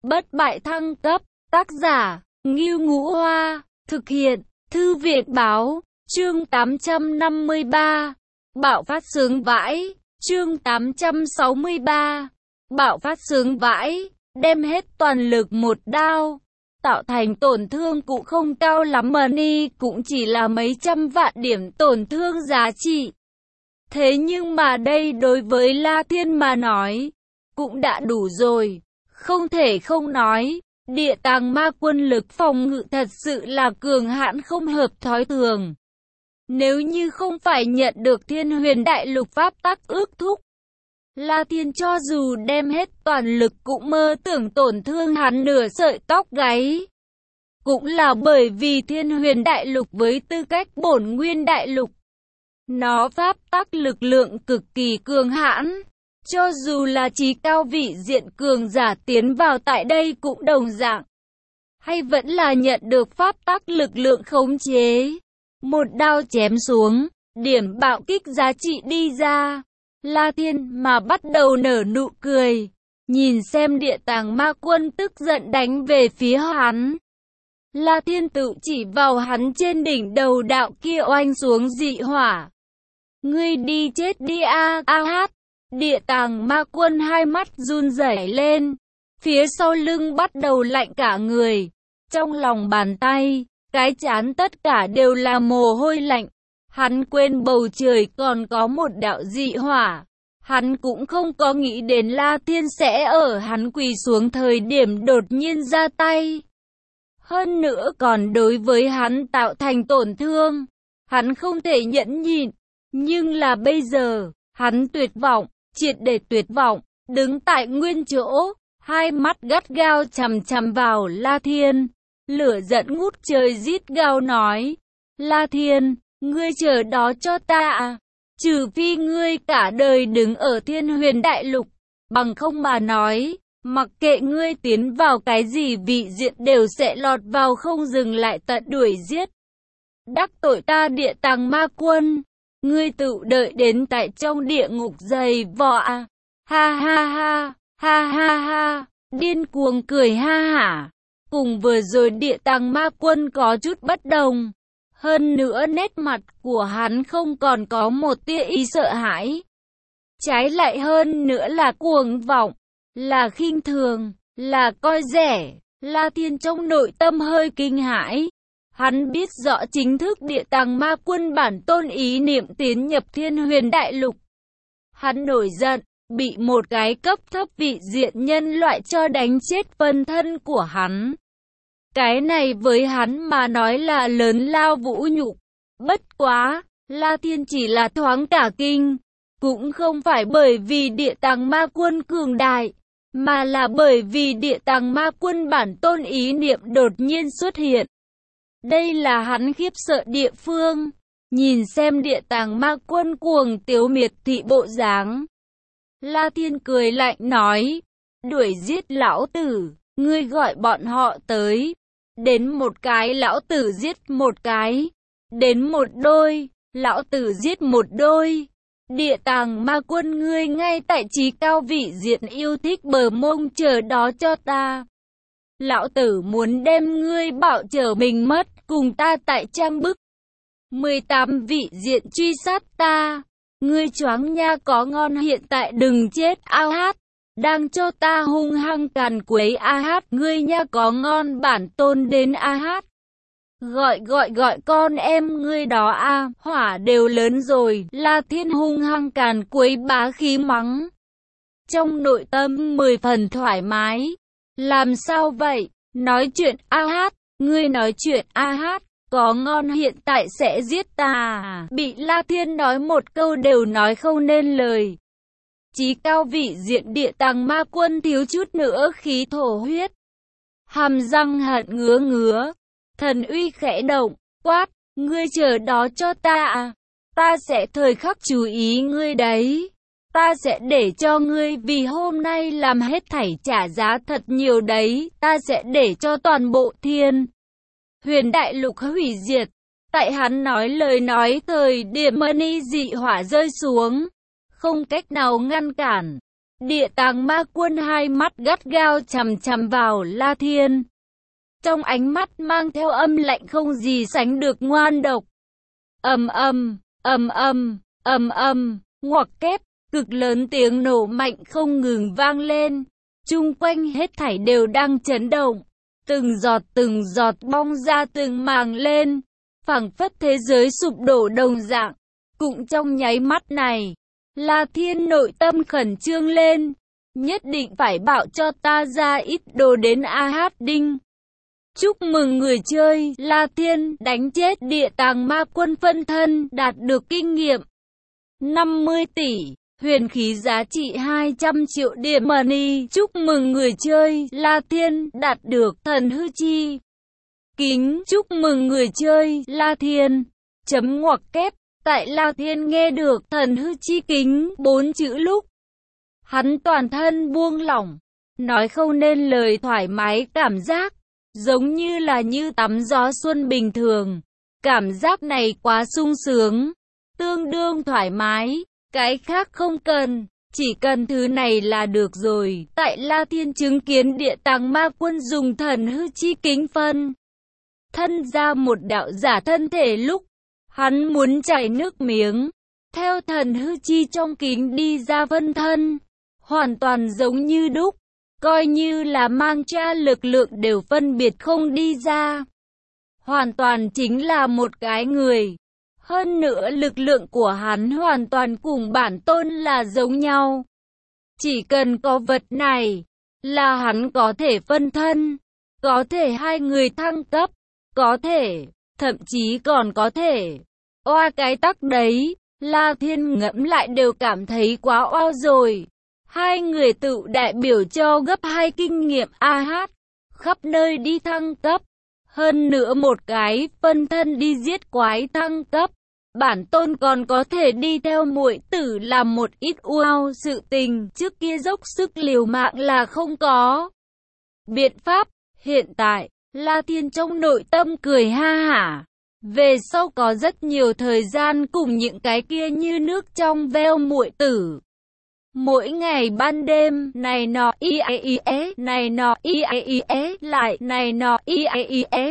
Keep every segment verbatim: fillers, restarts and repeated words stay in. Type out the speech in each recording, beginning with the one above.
bất bại thăng cấp, tác giả, Ngưu Ngũ Hoa, thực hiện, Thư viện báo, chương tám trăm năm mươi ba, bạo phát sướng vãi, chương tám trăm sáu mươi ba, bạo phát sướng vãi, đem hết toàn lực một đao, tạo thành tổn thương cũng không cao lắm mà ni cũng chỉ là mấy trăm vạn điểm tổn thương giá trị. Thế nhưng mà đây đối với La Thiên mà nói, cũng đã đủ rồi, không thể không nói, địa tàng ma quân lực phòng ngự thật sự là cường hãn không hợp thói thường. Nếu như không phải nhận được Thiên Huyền Đại Lục pháp tắc ước thúc, La Thiên cho dù đem hết toàn lực cũng mơ tưởng tổn thương hắn nửa sợi tóc gáy. Cũng là bởi vì Thiên Huyền Đại Lục với tư cách bổn nguyên đại lục, nó pháp tắc lực lượng cực kỳ cường hãn. Cho dù là trí cao vị diện cường giả tiến vào tại đây cũng đồng dạng. Hay vẫn là nhận được pháp tắc lực lượng khống chế. Một đao chém xuống, điểm bạo kích giá trị đi ra. La Thiên mà bắt đầu nở nụ cười. Nhìn xem địa tàng ma quân tức giận đánh về phía hắn. La Thiên tự chỉ vào hắn trên đỉnh đầu đạo kia oanh xuống dị hỏa. Ngươi đi chết đi a a hát. Địa tàng ma quân hai mắt run rẩy lên, phía sau lưng bắt đầu lạnh cả người, trong lòng bàn tay, cái trán tất cả đều là mồ hôi lạnh. Hắn quên bầu trời còn có một đạo dị hỏa, hắn cũng không có nghĩ đến La Thiên sẽ ở hắn quỳ xuống thời điểm đột nhiên ra tay. Hơn nữa còn đối với hắn tạo thành tổn thương, hắn không thể nhẫn nhịn, nhưng là bây giờ, hắn tuyệt vọng. Triệt để tuyệt vọng, đứng tại nguyên chỗ, hai mắt gắt gao chằm chằm vào La Thiên, lửa giận ngút trời rít gào nói, La Thiên, ngươi chờ đó cho ta à, trừ phi ngươi cả đời đứng ở Thiên Huyền Đại Lục, bằng không mà nói, mặc kệ ngươi tiến vào cái gì vị diện đều sẽ lọt vào không dừng lại tận đuổi giết. Đắc tội ta địa tàng ma quân. Ngươi tự đợi đến tại trong địa ngục dày vò à. Ha ha ha, ha ha ha, điên cuồng cười ha hả. Cùng vừa rồi địa tàng ma quân có chút bất đồng. Hơn nữa nét mặt của hắn không còn có một tia ý sợ hãi. Trái lại hơn nữa là cuồng vọng, là khinh thường, là coi rẻ. La Thiên trong nội tâm hơi kinh hãi. Hắn biết rõ chính thức địa tàng ma quân bản tôn ý niệm tiến nhập Thiên Huyền Đại Lục. Hắn nổi giận, bị một cái cấp thấp vị diện nhân loại cho đánh chết phân thân của hắn. Cái này với hắn mà nói là lớn lao vũ nhục. Bất quá, La Thiên chỉ là thoáng cả kinh. Cũng không phải bởi vì địa tàng ma quân cường đại, mà là bởi vì địa tàng ma quân bản tôn ý niệm đột nhiên xuất hiện. Đây là hắn khiếp sợ địa phương, nhìn xem địa tàng ma quân cuồng tiếu miệt thị bộ dáng. La Thiên cười lạnh nói, đuổi giết lão tử, ngươi gọi bọn họ tới, đến một cái lão tử giết một cái, đến một đôi, lão tử giết một đôi. Địa tàng ma quân ngươi ngay tại trí cao vị diện yêu thích bờ mông chờ đó cho ta. Lão tử muốn đem ngươi bảo trở mình mất, cùng ta tại trang bức. mười tám vị diện truy sát ta. Ngươi choáng nha có ngon hiện tại đừng chết a hát. Đang cho ta hung hăng càn quấy a hát. Ngươi nha có ngon bản tôn đến a hát. Gọi gọi gọi con em ngươi đó a hỏa đều lớn rồi. La Thiên hung hăng càn quấy bá khí mắng. Trong nội tâm mười phần thoải mái. Làm sao vậy? Nói chuyện a hát, ngươi nói chuyện a hát, có ngon hiện tại sẽ giết ta à? Bị La Thiên nói một câu đều nói không nên lời. Chí cao vị diện địa tàng ma quân thiếu chút nữa khí thổ huyết. Hàm răng hận ngứa ngứa, thần uy khẽ động, quát, ngươi chờ đó cho ta à? Ta sẽ thời khắc chú ý ngươi đấy. Ta sẽ để cho ngươi vì hôm nay làm hết thảy trả giá thật nhiều đấy. Ta sẽ để cho toàn bộ Thiên Huyền Đại Lục hủy diệt. Tại hắn nói lời nói thời điểm mani dị hỏa rơi xuống, không cách nào ngăn cản. Địa Tàng Ma Quân hai mắt gắt gao chằm chằm vào La Thiên. Trong ánh mắt mang theo âm lạnh không gì sánh được ngoan độc. Ầm ầm, ầm ầm, ầm ầm, ngoặc kép, cực lớn tiếng nổ mạnh không ngừng vang lên. Chung quanh hết thảy đều đang chấn động. Từng giọt từng giọt bong ra từng màng lên, phảng phất thế giới sụp đổ đồng dạng. Cũng trong nháy mắt này, La Thiên nội tâm khẩn trương lên, nhất định phải bảo cho ta ra ít đồ đến A Hát Đinh. Chúc mừng người chơi, La Thiên đánh chết Địa Tàng Ma Quân phân thân, đạt được kinh nghiệm năm mươi tỷ, huyền khí giá trị hai trăm triệu điểm money. Chúc mừng người chơi, La Thiên đạt được thần hư chi kính. Chúc mừng người chơi, La Thiên. Chấm ngoặc kép, tại La Thiên nghe được thần hư chi kính bốn chữ lúc, hắn toàn thân buông lỏng, nói không nên lời thoải mái cảm giác, giống như là như tắm gió xuân bình thường. Cảm giác này quá sung sướng, tương đương thoải mái, cái khác không cần, chỉ cần thứ này là được rồi. Tại La Thiên chứng kiến Địa Tàng Ma Quân dùng thần hư chi kính phân thân ra một đạo giả thân thể lúc, hắn muốn chảy nước miếng. Theo thần hư chi trong kính đi ra phân thân, hoàn toàn giống như đúc, coi như là mang tra lực lượng đều phân biệt không đi ra. Hoàn toàn chính là một cái người. Hơn nữa lực lượng của hắn hoàn toàn cùng bản tôn là giống nhau. Chỉ cần có vật này, là hắn có thể phân thân, có thể hai người thăng cấp, có thể, thậm chí còn có thể. Oa cái tắc đấy, La Thiên ngẫm lại đều cảm thấy quá oao rồi. Hai người tự đại biểu cho gấp hai kinh nghiệm A Hát, khắp nơi đi thăng cấp. Hơn nữa một cái phân thân đi giết quái thăng cấp. Bản tôn còn có thể đi theo muội tử làm một ít wow sự tình, trước kia dốc sức liều mạng là không có biện pháp. Hiện tại, La Thiên trong nội tâm cười ha hả. Về sau có rất nhiều thời gian cùng những cái kia như nước trong veo muội tử. Mỗi ngày ban đêm, này nọ y e y e, này nọ y e y e, lại này nọ y e y e.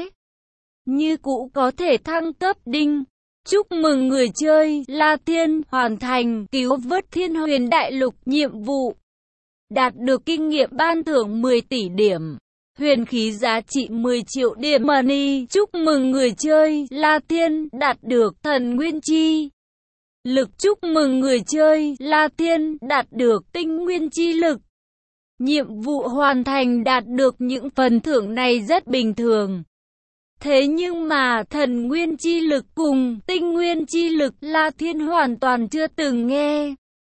Như cũ có thể thăng cấp đinh. Chúc mừng người chơi, La Thiên hoàn thành cứu vớt Thiên Huyền Đại Lục nhiệm vụ. Đạt được kinh nghiệm ban thưởng mười tỷ điểm. Huyền khí giá trị mười triệu điểm money. Chúc mừng người chơi, La Thiên đạt được thần nguyên chi lực. Chúc mừng người chơi, La Thiên đạt được tinh nguyên chi lực. Nhiệm vụ hoàn thành, đạt được những phần thưởng này rất bình thường. Thế nhưng mà thần nguyên chi lực cùng tinh nguyên chi lực La Thiên hoàn toàn chưa từng nghe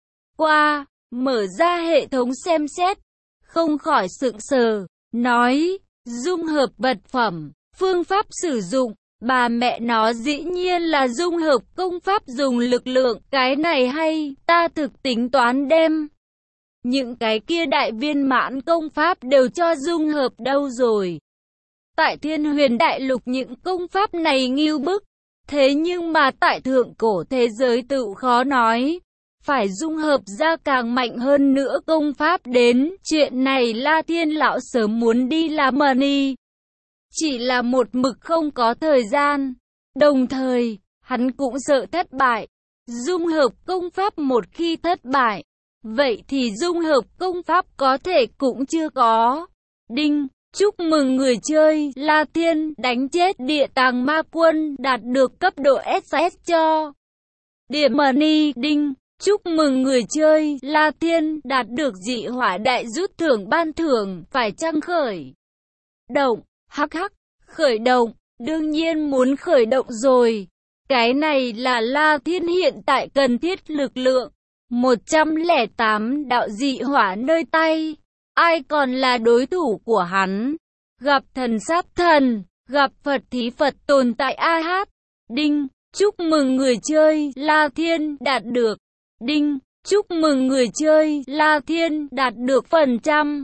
qua. Mở ra hệ thống xem xét, không khỏi sững sờ, nói, dung hợp vật phẩm, phương pháp sử dụng, bà mẹ nó dĩ nhiên là dung hợp công pháp dùng lực lượng, cái này hay, ta thực tính toán đem những cái kia đại viên mãn công pháp đều cho dung hợp đâu rồi. Tại Thiên Huyền Đại Lục những công pháp này ngưu bức, thế nhưng mà tại thượng cổ thế giới tự khó nói, phải dung hợp ra càng mạnh hơn nữa công pháp đến. Chuyện này La Thiên lão sớm muốn đi làm money, chỉ là một mực không có thời gian. Đồng thời, hắn cũng sợ thất bại. Dung hợp công pháp một khi thất bại, vậy thì dung hợp công pháp có thể cũng chưa có. Đinh. Chúc mừng người chơi, La Thiên đánh chết Địa Tàng Ma Quân, đạt được cấp độ ét ét cho điểm money. Đinh. Chúc mừng người chơi, La Thiên đạt được dị hỏa đại rút thưởng ban thưởng, phải chăng khởi động? Hắc hắc, khởi động, đương nhiên muốn khởi động rồi. Cái này là La Thiên hiện tại cần thiết lực lượng. một trăm lẻ tám đạo dị hỏa nơi tay. Ai còn là đối thủ của hắn? Gặp thần sát thần, gặp Phật thí Phật tồn tại A Hát. Đinh. Chúc mừng người chơi, La Thiên đạt được. Đinh. Chúc mừng người chơi, La Thiên đạt được phần trăm.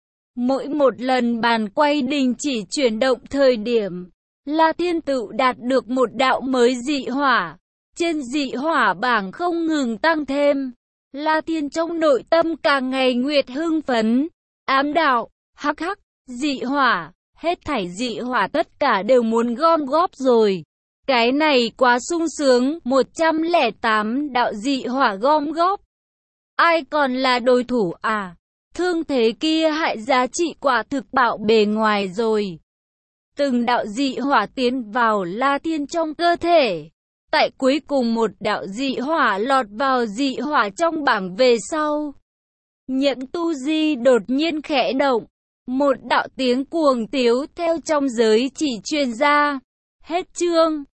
Mỗi một lần bàn quay đình chỉ chuyển động thời điểm, La Thiên tự đạt được một đạo mới dị hỏa. Trên dị hỏa bảng không ngừng tăng thêm. La Thiên trong nội tâm càng ngày nguyệt hưng phấn, ám đạo, hắc hắc, dị hỏa, hết thảy dị hỏa tất cả đều muốn gom góp rồi. Cái này quá sung sướng, một trăm lẻ tám đạo dị hỏa gom góp. Ai còn là đối thủ à? Thương thế kia hại giá trị quả thực bạo bề ngoài rồi. Từng đạo dị hỏa tiến vào La Thiên trong cơ thể. Tại cuối cùng một đạo dị hỏa lọt vào dị hỏa trong bảng về sau. Nhẫn tu di đột nhiên khẽ động. Một đạo tiếng cuồng tiếu theo trong giới chỉ truyền ra. Hết chương.